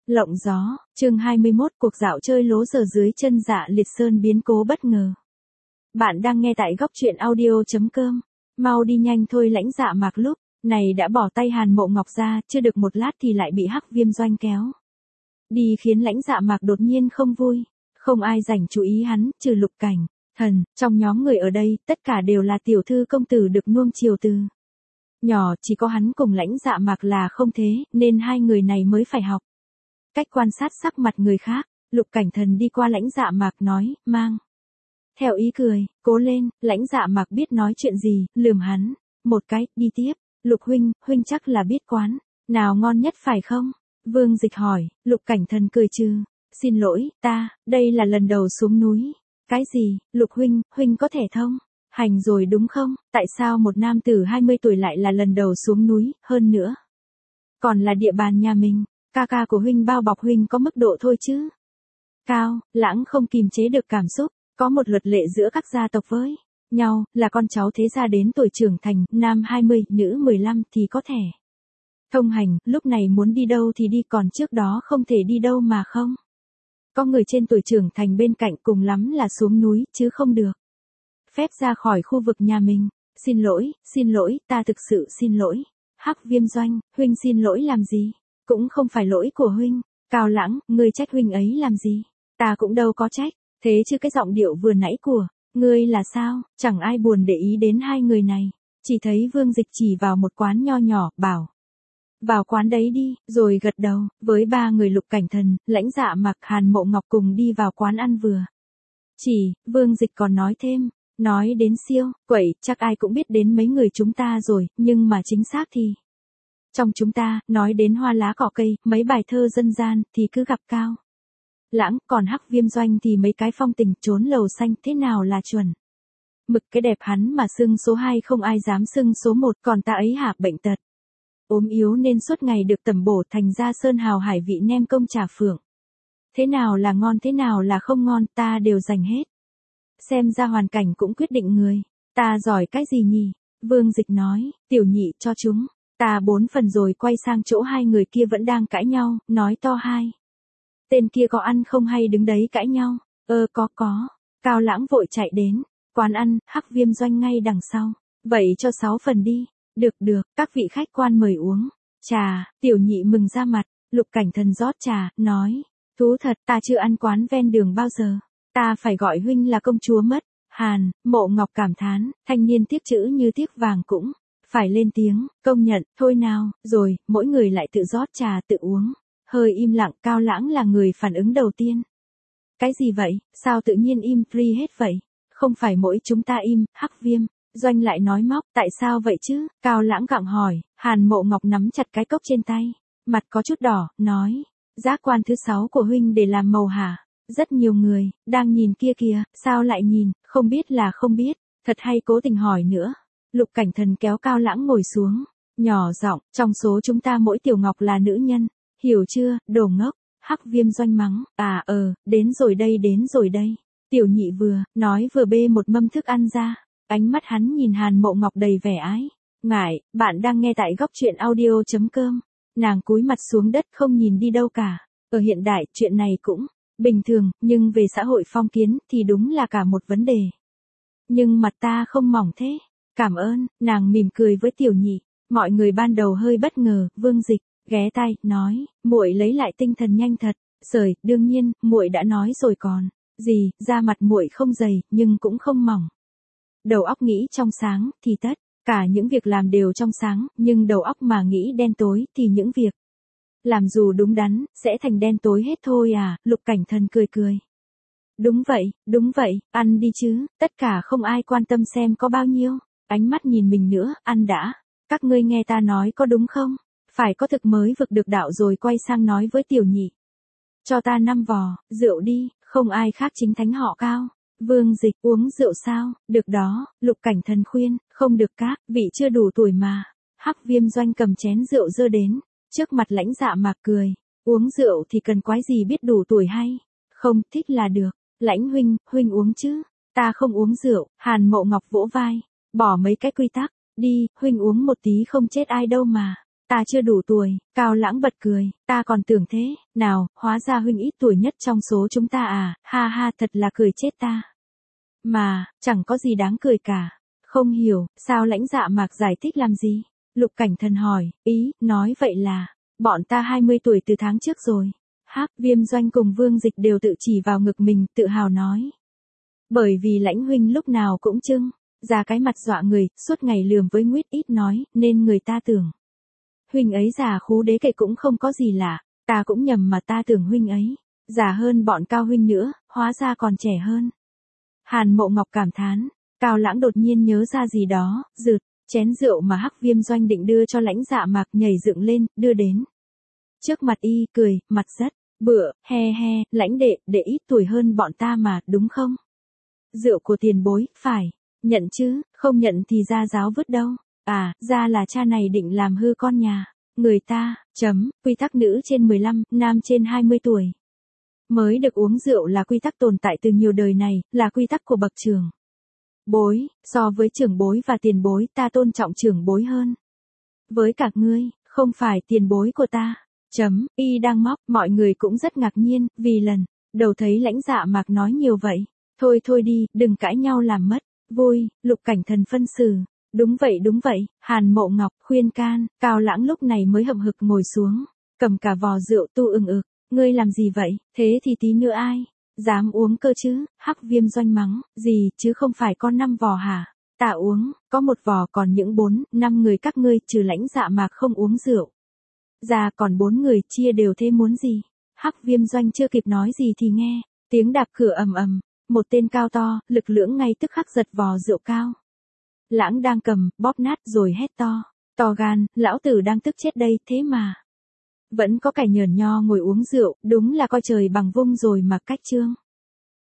Lộng gió, chương 21 cuộc dạo chơi lố giờ dưới chân Dạ Liệt Sơn biến cố bất ngờ. Bạn đang nghe tại góc truyện audio.com. Mau đi nhanh thôi, Lãnh Dạ Mạc lúc này đã bỏ tay Hàn Mộ Ngọc ra, chưa được một lát thì lại bị Hắc Viêm Doanh kéo đi, khiến Lãnh Dạ Mạc đột nhiên không vui. Không ai dành chú ý hắn, trừ Lục Cảnh Thần. Trong nhóm người ở đây, tất cả đều là tiểu thư công tử được nuông chiều từ nhỏ, chỉ có hắn cùng Lãnh Dạ Mạc là không thế, nên hai người này mới phải học cách quan sát sắc mặt người khác. Lục Cảnh Thần đi qua Lãnh Dạ Mạc nói, mang theo ý cười, cố lên. Lãnh Dạ Mạc biết nói chuyện gì, lườm hắn một cái, đi tiếp. Lục huynh chắc là biết quán nào ngon nhất phải không? Vương Dịch hỏi. Lục Cảnh Thần cười trừ, xin lỗi, đây là lần đầu xuống núi. Cái gì? Lục huynh có thể thông hành rồi đúng không? Tại sao một nam tử 20 tuổi lại là lần đầu xuống núi, hơn nữa còn là địa bàn nhà mình? Ca ca của huynh bao bọc huynh có mức độ thôi chứ. Cao Lãng không kìm chế được cảm xúc, có một luật lệ giữa các gia tộc với nhau, là con cháu thế gia đến tuổi trưởng thành, nam 20, nữ 15 thì có thể thông hành, lúc này muốn đi đâu thì đi, còn trước đó không thể đi đâu mà không có người trên tuổi trưởng thành bên cạnh, cùng lắm là xuống núi, chứ không được phép ra khỏi khu vực nhà mình. Xin lỗi, ta thực sự xin lỗi. Hắc Viêm Doanh, huynh xin lỗi làm gì? Cũng không phải lỗi của huynh. Cao Lãng, ngươi trách huynh ấy làm gì? Ta cũng đâu có trách. Thế chứ cái giọng điệu vừa nãy của ngươi là sao? Chẳng ai buồn để ý đến hai người này. Chỉ thấy Vương Dịch chỉ vào một quán nho nhỏ, bảo vào quán đấy đi, rồi gật đầu. Với ba người Lục Cảnh Thần, Lãnh Dạ Mạc, Hàn Mộ Ngọc cùng đi vào quán ăn vừa chỉ. Vương Dịch còn nói thêm, nói đến siêu quẩy, chắc ai cũng biết đến mấy người chúng ta rồi, nhưng mà chính xác thì trong chúng ta, nói đến hoa lá cỏ cây, mấy bài thơ dân gian, thì cứ gặp Cao Lãng, còn Hắc Viêm Doanh thì mấy cái phong tình, trốn lầu xanh, thế nào là chuẩn mực. Cái đẹp hắn mà xưng số 2 không ai dám xưng số 1, còn ta ấy hả, bệnh tật ốm yếu nên suốt ngày được tẩm bổ, thành ra sơn hào hải vị nem công trà phượng. Thế nào là ngon, thế nào là không ngon, ta đều dành hết. Xem ra hoàn cảnh cũng quyết định người. Ta giỏi cái gì nhỉ? Vương Dịch nói, tiểu nhị cho chúng ta 4 phần, rồi quay sang chỗ hai người kia vẫn đang cãi nhau, nói to, hai tên kia có ăn không hay đứng đấy cãi nhau? Có. Cao Lãng vội chạy đến quán ăn, Hắc Viêm Doanh ngay đằng sau. Vậy cho 6 phần đi. Được, các vị khách quan mời uống trà. Tiểu nhị mừng ra mặt. Lục Cảnh Thần rót trà, nói, thú thật, ta chưa ăn quán ven đường bao giờ. Ta phải gọi huynh là công chúa mất. Hàn Mộ Ngọc cảm thán, thanh niên tiếc chữ như tiếc vàng cũng phải lên tiếng, công nhận. Thôi nào, rồi, mỗi người lại tự rót trà tự uống. Hơi im lặng. Cao Lãng là người phản ứng đầu tiên. Cái gì vậy, sao tự nhiên im free hết vậy? Không phải mỗi chúng ta im. Hắc Viêm Doanh lại nói móc, tại sao vậy chứ? Cao Lãng gặng hỏi. Hàn Mộ Ngọc nắm chặt cái cốc trên tay, mặt có chút đỏ, nói, giác quan thứ 6 của huynh để làm màu hả? Rất nhiều người đang nhìn kia kìa. Sao lại nhìn? Không biết là không biết, thật hay cố tình hỏi nữa. Lục Cảnh Thần kéo Cao Lãng ngồi xuống, nhỏ giọng, trong số chúng ta mỗi Tiểu Ngọc là nữ nhân, hiểu chưa, đồ ngốc. Hắc Viêm Doanh mắng, đến rồi đây. Tiểu nhị vừa nói vừa bê một mâm thức ăn ra, ánh mắt hắn nhìn Hàn Mộ Ngọc đầy vẻ ái ngại. Bạn đang nghe tại góc truyện audio.com. Nàng cúi mặt xuống đất không nhìn đi đâu cả. Ở hiện đại, chuyện này cũng bình thường, nhưng về xã hội phong kiến thì đúng là cả một vấn đề. Nhưng mặt ta không mỏng thế. Cảm ơn. Nàng mỉm cười với tiểu nhị. Mọi người ban đầu hơi bất ngờ. Vương Dịch ghé tai nói, muội lấy lại tinh thần nhanh thật. Sởi, đương nhiên, muội đã nói rồi còn gì. Da mặt muội không dày, nhưng cũng không mỏng. Đầu óc nghĩ trong sáng thì tất cả những việc làm đều trong sáng, nhưng đầu óc mà nghĩ đen tối thì những việc làm dù đúng đắn sẽ thành đen tối hết thôi à. Lục Cảnh Thần cười. Đúng vậy, ăn đi chứ, tất cả không ai quan tâm xem có bao nhiêu ánh mắt nhìn mình nữa. Ăn đã. Các ngươi nghe ta nói có đúng không? Phải có thực mới vực được đạo. Rồi quay sang nói với tiểu nhị, cho ta 5 vò rượu đi, không ai khác chính thánh họ Cao. Vương Dịch, uống rượu sao? Được đó. Lục Cảnh Thần khuyên, không được các vị chưa đủ tuổi mà. Hắc Viêm Doanh cầm chén rượu dơ đến trước mặt Lãnh Dạ Mạc, cười, uống rượu thì cần quái gì biết đủ tuổi hay không, thích là được. Lãnh huynh uống chứ? Ta không uống rượu. Hàn Mộ Ngọc vỗ vai, bỏ mấy cái quy tắc đi, huynh uống một tí không chết ai đâu mà. Ta chưa đủ tuổi, Cao Lãng bật cười, ta còn tưởng thế, nào, hóa ra huynh ít tuổi nhất trong số chúng ta à, ha ha thật là cười chết ta. Mà, chẳng có gì đáng cười cả. Không hiểu, sao Lãnh Dạ Mạc giải thích làm gì? Lục Cảnh Thần hỏi, ý, nói vậy là, bọn ta 20 tuổi từ tháng trước rồi. Hắc Viêm Doanh cùng Vương Dịch đều tự chỉ vào ngực mình, tự hào nói. Bởi vì Lãnh huynh lúc nào cũng trưng ra cái mặt dọa người, suốt ngày lườm với Nguyết ít nói, nên người ta tưởng. Huynh ấy già khú đế kệ cũng không có gì lạ, ta cũng nhầm mà ta tưởng huynh ấy già hơn bọn Cao huynh nữa, hóa ra còn trẻ hơn. Hàn Mộ Ngọc cảm thán, Cao Lãng đột nhiên nhớ ra gì đó, rượt, chén rượu mà Hắc Viêm Doanh định đưa cho Lãnh Dạ Mạc nhảy dựng lên, đưa đến. Trước mặt y, cười, mặt rất bựa, he he, Lãnh đệ ít tuổi hơn bọn ta mà, đúng không? Rượu của tiền bối, phải, nhận chứ, không nhận thì ra giáo vứt đâu. À, ra là cha này định làm hư con nhà người ta, quy tắc nữ trên 15, nam trên 20 tuổi. Mới được uống rượu là quy tắc tồn tại từ nhiều đời này, là quy tắc của bậc trưởng bối, so với trưởng bối và tiền bối ta tôn trọng trưởng bối hơn. Với các ngươi, không phải tiền bối của ta. Y đang móc, mọi người cũng rất ngạc nhiên, vì lần đầu thấy Lãnh Dạ Mạc nói nhiều vậy. Thôi đi, đừng cãi nhau làm mất vui, Lục Cảnh Thần phân xử. Đúng vậy, Hàn Mộ Ngọc khuyên can, Cao Lãng lúc này mới hậm hực ngồi xuống, cầm cả vò rượu tu ực, ngươi làm gì vậy, thế thì tí nữa ai dám uống cơ chứ? Hắc Viêm Doanh mắng, gì chứ không phải có 5 vò hả? Ta uống, có 1 vò còn những 4, 5 người các ngươi trừ Lãnh Dạ Mạc không uống rượu. Ra còn 4 người chia đều thế muốn gì? Hắc Viêm Doanh chưa kịp nói gì thì nghe tiếng đạp cửa ầm, một tên cao to, lực lưỡng ngay tức khắc giật vò rượu Cao Lãng đang cầm, bóp nát rồi hét to gan, lão tử đang tức chết đây, thế mà vẫn có kẻ nhởn nho ngồi uống rượu, đúng là coi trời bằng vung rồi mà cách trương.